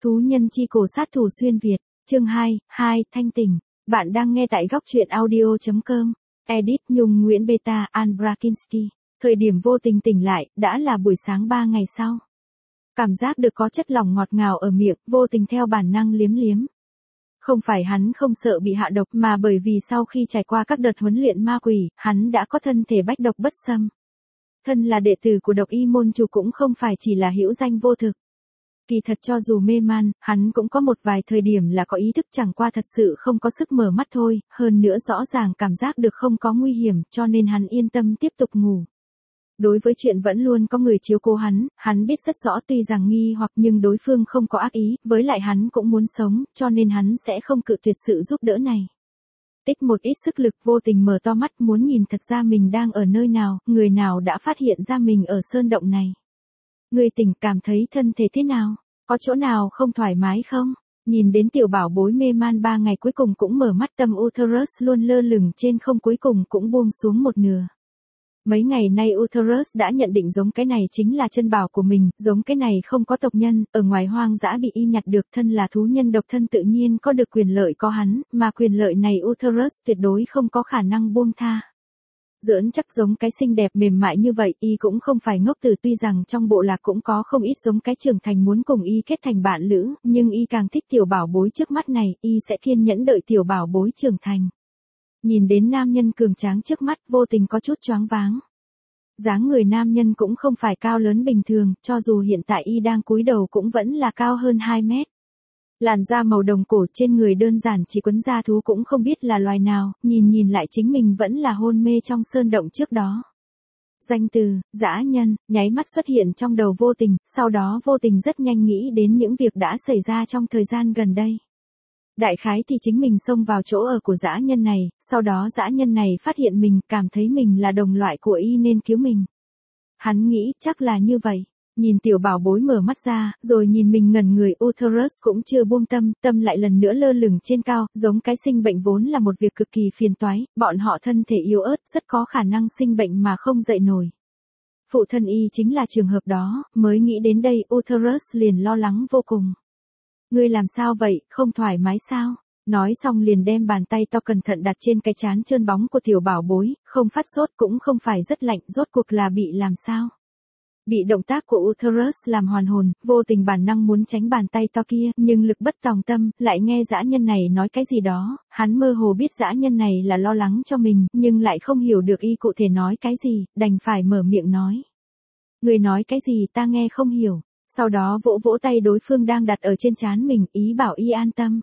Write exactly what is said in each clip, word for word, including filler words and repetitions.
Thú nhân chi cổ sát thủ xuyên Việt, chương hai, hai, thanh tỉnh. Bạn đang nghe tại góc truyện audio chấm com. Edit Nhung Nguyễn Beta An Brakinski. Thời điểm vô tình tỉnh lại, đã là buổi sáng ba ngày sau. Cảm giác được có chất lỏng ngọt ngào ở miệng, vô tình theo bản năng liếm liếm. Không phải hắn không sợ bị hạ độc mà bởi vì sau khi trải qua các đợt huấn luyện ma quỷ, hắn đã có thân thể bách độc bất xâm. Thân là đệ tử của độc y môn chủ cũng không phải chỉ là hữu danh vô thực. Kỳ thật cho dù mê man, hắn cũng có một vài thời điểm là có ý thức, chẳng qua thật sự không có sức mở mắt thôi, hơn nữa rõ ràng cảm giác được không có nguy hiểm cho nên hắn yên tâm tiếp tục ngủ. Đối với chuyện vẫn luôn có người chiếu cố hắn, hắn biết rất rõ tuy rằng nghi hoặc nhưng đối phương không có ác ý, với lại hắn cũng muốn sống, cho nên hắn sẽ không cự tuyệt sự giúp đỡ này. Tích một ít sức lực vô tình mở to mắt muốn nhìn thật ra mình đang ở nơi nào, người nào đã phát hiện ra mình ở sơn động này. Người tỉnh cảm thấy thân thể thế nào? Có chỗ nào không thoải mái không? Nhìn đến tiểu bảo bối mê man ba ngày cuối cùng cũng mở mắt, tâm uterus luôn lơ lửng trên không cuối cùng cũng buông xuống một nửa. Mấy ngày nay uterus đã nhận định giống cái này chính là chân bảo của mình, giống cái này không có tộc nhân, ở ngoài hoang dã bị y nhặt được, thân là thú nhân độc thân tự nhiên có được quyền lợi có hắn, mà quyền lợi này uterus tuyệt đối không có khả năng buông tha. Giỡn chắc giống cái xinh đẹp mềm mại như vậy, y cũng không phải ngốc từ, tuy rằng trong bộ lạc cũng có không ít giống cái trưởng thành muốn cùng y kết thành bạn lữ, nhưng y càng thích tiểu bảo bối trước mắt này, y sẽ kiên nhẫn đợi tiểu bảo bối trưởng thành. Nhìn đến nam nhân cường tráng trước mắt, vô tình có chút choáng váng. Dáng người nam nhân cũng không phải cao lớn bình thường, cho dù hiện tại y đang cúi đầu cũng vẫn là cao hơn hai mét. Làn da màu đồng cổ, trên người đơn giản chỉ quấn da thú cũng không biết là loài nào, nhìn nhìn lại chính mình vẫn là hôn mê trong sơn động trước đó. Danh từ, dã nhân, nháy mắt xuất hiện trong đầu vô tình, sau đó vô tình rất nhanh nghĩ đến những việc đã xảy ra trong thời gian gần đây. Đại khái thì chính mình xông vào chỗ ở của dã nhân này, sau đó dã nhân này phát hiện mình, cảm thấy mình là đồng loại của y nên cứu mình. Hắn nghĩ chắc là như vậy. Nhìn tiểu bảo bối mở mắt ra, rồi nhìn mình ngẩn người, uterus cũng chưa buông tâm, tâm lại lần nữa lơ lửng trên cao, giống cái sinh bệnh vốn là một việc cực kỳ phiền toái, bọn họ thân thể yếu ớt, rất có khả năng sinh bệnh mà không dậy nổi. Phụ thân y chính là trường hợp đó, mới nghĩ đến đây, uterus liền lo lắng vô cùng. Ngươi làm sao vậy, không thoải mái sao? Nói xong liền đem bàn tay to cẩn thận đặt trên cái trán trơn bóng của tiểu bảo bối, không phát sốt cũng không phải rất lạnh, rốt cuộc là bị làm sao? Bị động tác của uterus làm hoàn hồn, vô tình bản năng muốn tránh bàn tay to kia, nhưng lực bất tòng tâm, lại nghe dã nhân này nói cái gì đó, hắn mơ hồ biết dã nhân này là lo lắng cho mình, nhưng lại không hiểu được y cụ thể nói cái gì, đành phải mở miệng nói. Người nói cái gì ta nghe không hiểu, sau đó vỗ vỗ tay đối phương đang đặt ở trên trán mình, ý bảo y an tâm.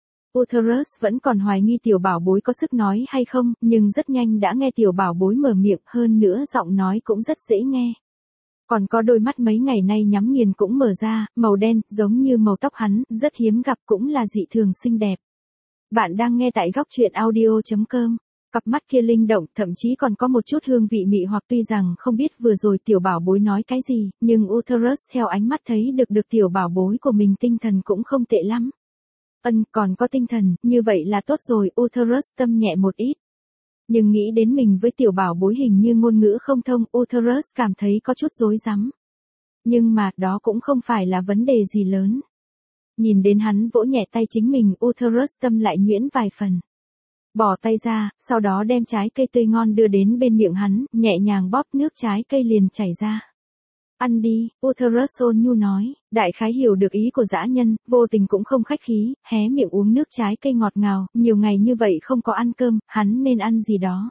Uterus vẫn còn hoài nghi tiểu bảo bối có sức nói hay không, nhưng rất nhanh đã nghe tiểu bảo bối mở miệng, hơn nữa giọng nói cũng rất dễ nghe. Còn có đôi mắt mấy ngày nay nhắm nghiền cũng mở ra, màu đen, giống như màu tóc hắn, rất hiếm gặp cũng là dị thường xinh đẹp. Bạn đang nghe tại góc truyện audio chấm com. Cặp mắt kia linh động, thậm chí còn có một chút hương vị mị hoặc, tuy rằng không biết vừa rồi tiểu bảo bối nói cái gì, nhưng uterus theo ánh mắt thấy được được tiểu bảo bối của mình tinh thần cũng không tệ lắm. Ân, còn có tinh thần, như vậy là tốt rồi, uterus tâm nhẹ một ít. Nhưng nghĩ đến mình với tiểu bảo bối hình như ngôn ngữ không thông, uterus cảm thấy có chút rối rắm. Nhưng mà, đó cũng không phải là vấn đề gì lớn. Nhìn đến hắn vỗ nhẹ tay chính mình, uterus tâm lại nhuyễn vài phần. Bỏ tay ra, sau đó đem trái cây tươi ngon đưa đến bên miệng hắn, nhẹ nhàng bóp nước trái cây liền chảy ra. Ăn đi, uterus ôn nhu nói, đại khái hiểu được ý của dã nhân, vô tình cũng không khách khí, hé miệng uống nước trái cây ngọt ngào, nhiều ngày như vậy không có ăn cơm, hắn nên ăn gì đó.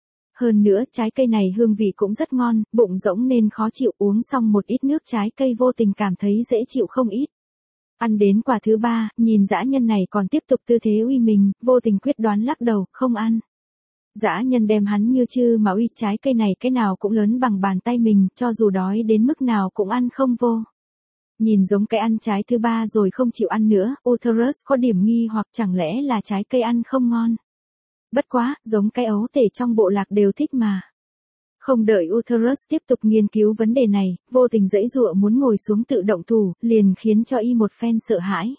Hơn nữa, trái cây này hương vị cũng rất ngon, bụng rỗng nên khó chịu, uống xong một ít nước trái cây vô tình cảm thấy dễ chịu không ít. Ăn đến quả thứ ba, nhìn dã nhân này còn tiếp tục tư thế uy mình, vô tình quyết đoán lắc đầu, không ăn. Dã nhân đem hắn như chư mà uy, trái cây này cái nào cũng lớn bằng bàn tay mình, cho dù đói đến mức nào cũng ăn không vô. Nhìn giống cái ăn trái thứ ba rồi không chịu ăn nữa, uterus có điểm nghi hoặc chẳng lẽ là trái cây ăn không ngon. Bất quá, giống cái ấu tể trong bộ lạc đều thích mà. Không đợi uterus tiếp tục nghiên cứu vấn đề này, vô tình giãy giụa muốn ngồi xuống tự động thủ, liền khiến cho y một phen sợ hãi.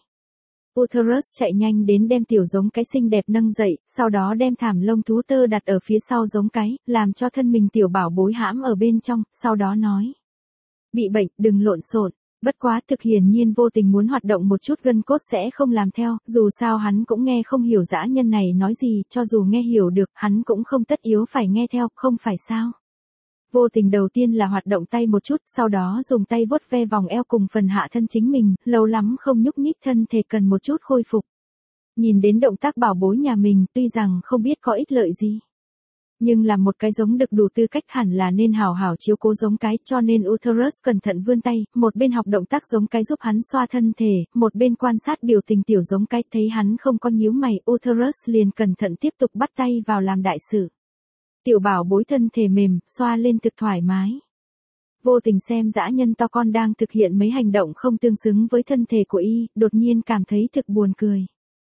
Uterus chạy nhanh đến đem tiểu giống cái xinh đẹp nâng dậy, sau đó đem thảm lông thú tơ đặt ở phía sau giống cái, làm cho thân mình tiểu bảo bối hãm ở bên trong, sau đó nói. Bị bệnh, đừng lộn xộn, Bất quá thực hiển nhiên vô tình muốn hoạt động một chút gân cốt sẽ không làm theo, dù sao hắn cũng nghe không hiểu dã nhân này nói gì, cho dù nghe hiểu được, hắn cũng không tất yếu phải nghe theo, không phải sao. Vô tình đầu tiên là hoạt động tay một chút, sau đó dùng tay vuốt ve vòng eo cùng phần hạ thân chính mình, lâu lắm không nhúc nhích thân thể cần một chút khôi phục. Nhìn đến động tác bảo bối nhà mình, tuy rằng không biết có ích lợi gì. Nhưng là một cái giống được đủ tư cách hẳn là nên hảo hảo chiếu cố giống cái, cho nên Uterus cẩn thận vươn tay, một bên học động tác giống cái giúp hắn xoa thân thể, một bên quan sát biểu tình tiểu giống cái, thấy hắn không có nhíu mày, Uterus liền cẩn thận tiếp tục bắt tay vào làm đại sự. Tiểu bảo bối thân thể mềm, xoa lên thực thoải mái. Vô tình xem dã nhân to con đang thực hiện mấy hành động không tương xứng với thân thể của y, đột nhiên cảm thấy thực buồn cười.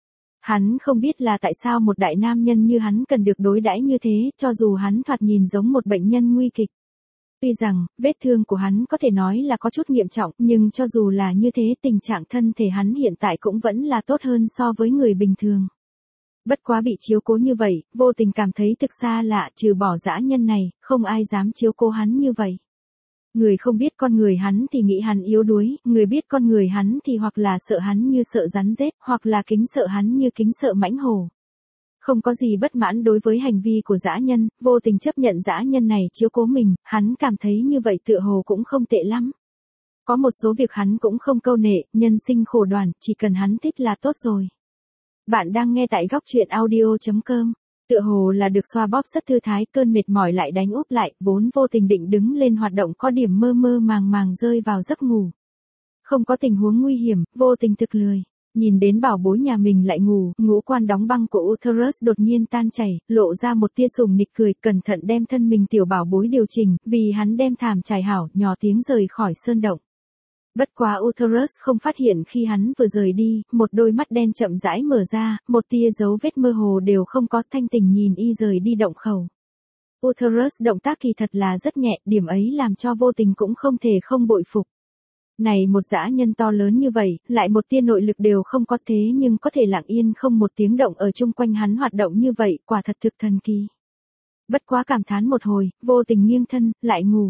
Hắn không biết là tại sao một đại nam nhân như hắn cần được đối đãi như thế, cho dù hắn thoạt nhìn giống một bệnh nhân nguy kịch. Tuy rằng, vết thương của hắn có thể nói là có chút nghiêm trọng, nhưng cho dù là như thế tình trạng thân thể hắn hiện tại cũng vẫn là tốt hơn so với người bình thường. Bất quá bị chiếu cố như vậy, vô tình cảm thấy thực xa lạ, trừ bỏ dã nhân này, không ai dám chiếu cố hắn như vậy. Người không biết con người hắn thì nghĩ hắn yếu đuối, người biết con người hắn thì hoặc là sợ hắn như sợ rắn rết, hoặc là kính sợ hắn như kính sợ mãnh hổ. Không có gì bất mãn đối với hành vi của dã nhân, vô tình chấp nhận dã nhân này chiếu cố mình, hắn cảm thấy như vậy tựa hồ cũng không tệ lắm. Có một số việc hắn cũng không câu nệ, nhân sinh khổ đoàn, chỉ cần hắn thích là tốt rồi. Bạn đang nghe tại góc truyện audio chấm com. Tựa hồ là được xoa bóp rất thư thái, cơn mệt mỏi lại đánh úp lại, vốn vô tình định đứng lên hoạt động có điểm mơ mơ màng màng rơi vào giấc ngủ. Không có tình huống nguy hiểm, vô tình thực lười. Nhìn đến bảo bối nhà mình lại ngủ, ngũ quan đóng băng của Uterus đột nhiên tan chảy, lộ ra một tia sùng nịch cười, cẩn thận đem thân mình tiểu bảo bối điều chỉnh, vì hắn đem thảm trải hảo, nhỏ tiếng rời khỏi sơn động. Bất quá Uterus không phát hiện khi hắn vừa rời đi, một đôi mắt đen chậm rãi mở ra, một tia dấu vết mơ hồ đều không có, thanh tỉnh nhìn y rời đi động khẩu. Uterus động tác kỳ thật là rất nhẹ, điểm ấy làm cho vô tình cũng không thể không bội phục. Này một dã nhân to lớn như vậy, lại một tia nội lực đều không có thế nhưng có thể lặng yên không một tiếng động ở chung quanh hắn hoạt động như vậy, quả thật thực thần kỳ. Bất quá cảm thán một hồi, vô tình nghiêng thân, lại ngủ.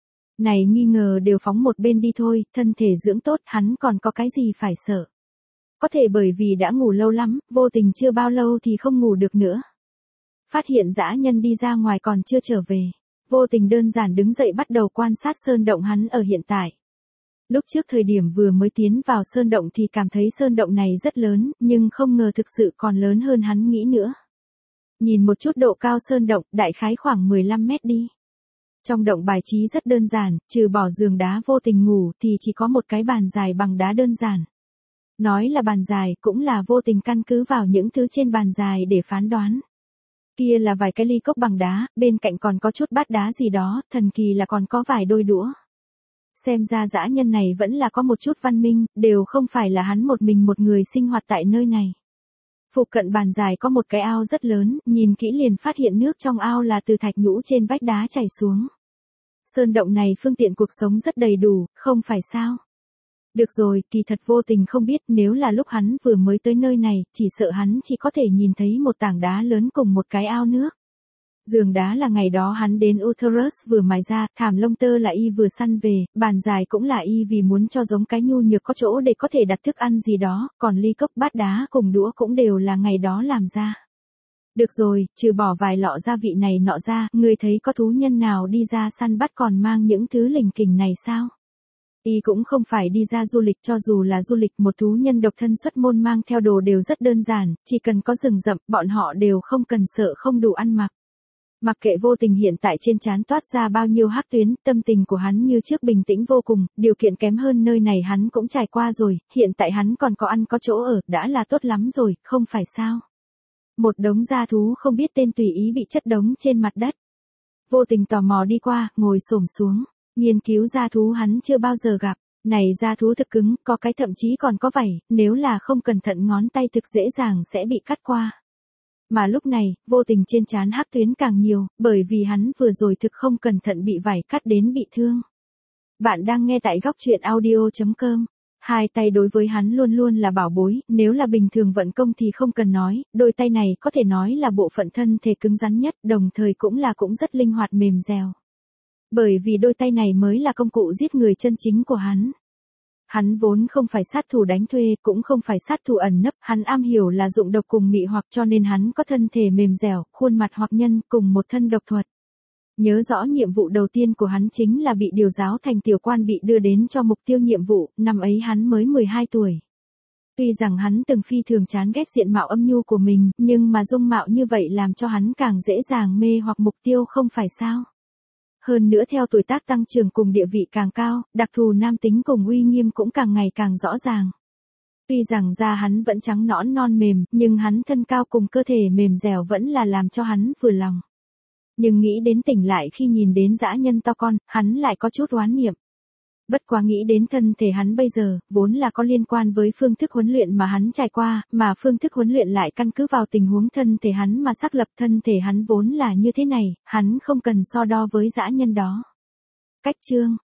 Này nghi ngờ đều phóng một bên đi thôi, thân thể dưỡng tốt, hắn còn có cái gì phải sợ. Có thể bởi vì đã ngủ lâu lắm, vô tình chưa bao lâu thì không ngủ được nữa. Phát hiện dã nhân đi ra ngoài còn chưa trở về. Vô tình đơn giản đứng dậy bắt đầu quan sát sơn động hắn ở hiện tại. Lúc trước thời điểm vừa mới tiến vào sơn động thì cảm thấy sơn động này rất lớn, nhưng không ngờ thực sự còn lớn hơn hắn nghĩ nữa. Nhìn một chút độ cao sơn động, đại khái khoảng mười lăm mét đi. Trong động bài trí rất đơn giản, trừ bỏ giường đá vô tình ngủ thì chỉ có một cái bàn dài bằng đá đơn giản. Nói là bàn dài cũng là vô tình căn cứ vào những thứ trên bàn dài để phán đoán. Kia là vài cái ly cốc bằng đá, bên cạnh còn có chút bát đá gì đó, thần kỳ là còn có vài đôi đũa. Xem ra dã nhân này vẫn là có một chút văn minh, đều không phải là hắn một mình một người sinh hoạt tại nơi này. Phụ cận bàn dài có một cái ao rất lớn, nhìn kỹ liền phát hiện nước trong ao là từ thạch nhũ trên vách đá chảy xuống. Sơn động này phương tiện cuộc sống rất đầy đủ, không phải sao? Được rồi, kỳ thật vô tình không biết nếu là lúc hắn vừa mới tới nơi này, chỉ sợ hắn chỉ có thể nhìn thấy một tảng đá lớn cùng một cái ao nước. Giường đá là ngày đó hắn đến Uterus vừa mài ra, thảm lông tơ là y vừa săn về, bàn dài cũng là y vì muốn cho giống cái nhu nhược có chỗ để có thể đặt thức ăn gì đó, còn ly cốc bát đá cùng đũa cũng đều là ngày đó làm ra. Được rồi, trừ bỏ vài lọ gia vị này nọ ra, người thấy có thú nhân nào đi ra săn bắt còn mang những thứ lình kình này sao? Y cũng không phải đi ra du lịch, cho dù là du lịch một thú nhân độc thân xuất môn mang theo đồ đều rất đơn giản, chỉ cần có rừng rậm, bọn họ đều không cần sợ không đủ ăn mặc. Mặc kệ vô tình hiện tại trên trán toát ra bao nhiêu hắc tuyến, tâm tình của hắn như trước bình tĩnh vô cùng, điều kiện kém hơn nơi này hắn cũng trải qua rồi, hiện tại hắn còn có ăn có chỗ ở, đã là tốt lắm rồi, không phải sao. Một đống gia thú không biết tên tùy ý bị chất đống trên mặt đất. Vô tình tò mò đi qua, ngồi xổm xuống, nghiên cứu gia thú hắn chưa bao giờ gặp, này gia thú thực cứng, có cái thậm chí còn có vảy, nếu là không cẩn thận ngón tay thực dễ dàng sẽ bị cắt qua. Mà lúc này, vô tình trên trán hắc tuyến càng nhiều, bởi vì hắn vừa rồi thực không cẩn thận bị vảy cắt đến bị thương. Bạn đang nghe tại góc truyện audio chấm com. Hai tay đối với hắn luôn luôn là bảo bối, nếu là bình thường vận công thì không cần nói, đôi tay này có thể nói là bộ phận thân thể cứng rắn nhất, đồng thời cũng là cũng rất linh hoạt mềm dẻo. Bởi vì đôi tay này mới là công cụ giết người chân chính của hắn. Hắn vốn không phải sát thủ đánh thuê, cũng không phải sát thủ ẩn nấp, hắn am hiểu là dụng độc cùng mị hoặc, cho nên hắn có thân thể mềm dẻo, khuôn mặt hoặc nhân, cùng một thân độc thuật. Nhớ rõ nhiệm vụ đầu tiên của hắn chính là bị điều giáo thành tiểu quan, bị đưa đến cho mục tiêu nhiệm vụ, năm ấy hắn mới mười hai tuổi. Tuy rằng hắn từng phi thường chán ghét diện mạo âm nhu của mình, nhưng mà dung mạo như vậy làm cho hắn càng dễ dàng mê hoặc mục tiêu, không phải sao? Hơn nữa theo tuổi tác tăng trưởng cùng địa vị càng cao, đặc thù nam tính cùng uy nghiêm cũng càng ngày càng rõ ràng. Tuy rằng da hắn vẫn trắng nõn non mềm, nhưng hắn thân cao cùng cơ thể mềm dẻo vẫn là làm cho hắn vừa lòng. Nhưng nghĩ đến tỉnh lại khi nhìn đến dã nhân to con, hắn lại có chút oán niệm. Bất quá nghĩ đến thân thể hắn bây giờ, vốn là có liên quan với phương thức huấn luyện mà hắn trải qua, mà phương thức huấn luyện lại căn cứ vào tình huống thân thể hắn mà xác lập, thân thể hắn vốn là như thế này, hắn không cần so đo với dã nhân đó. Cách chương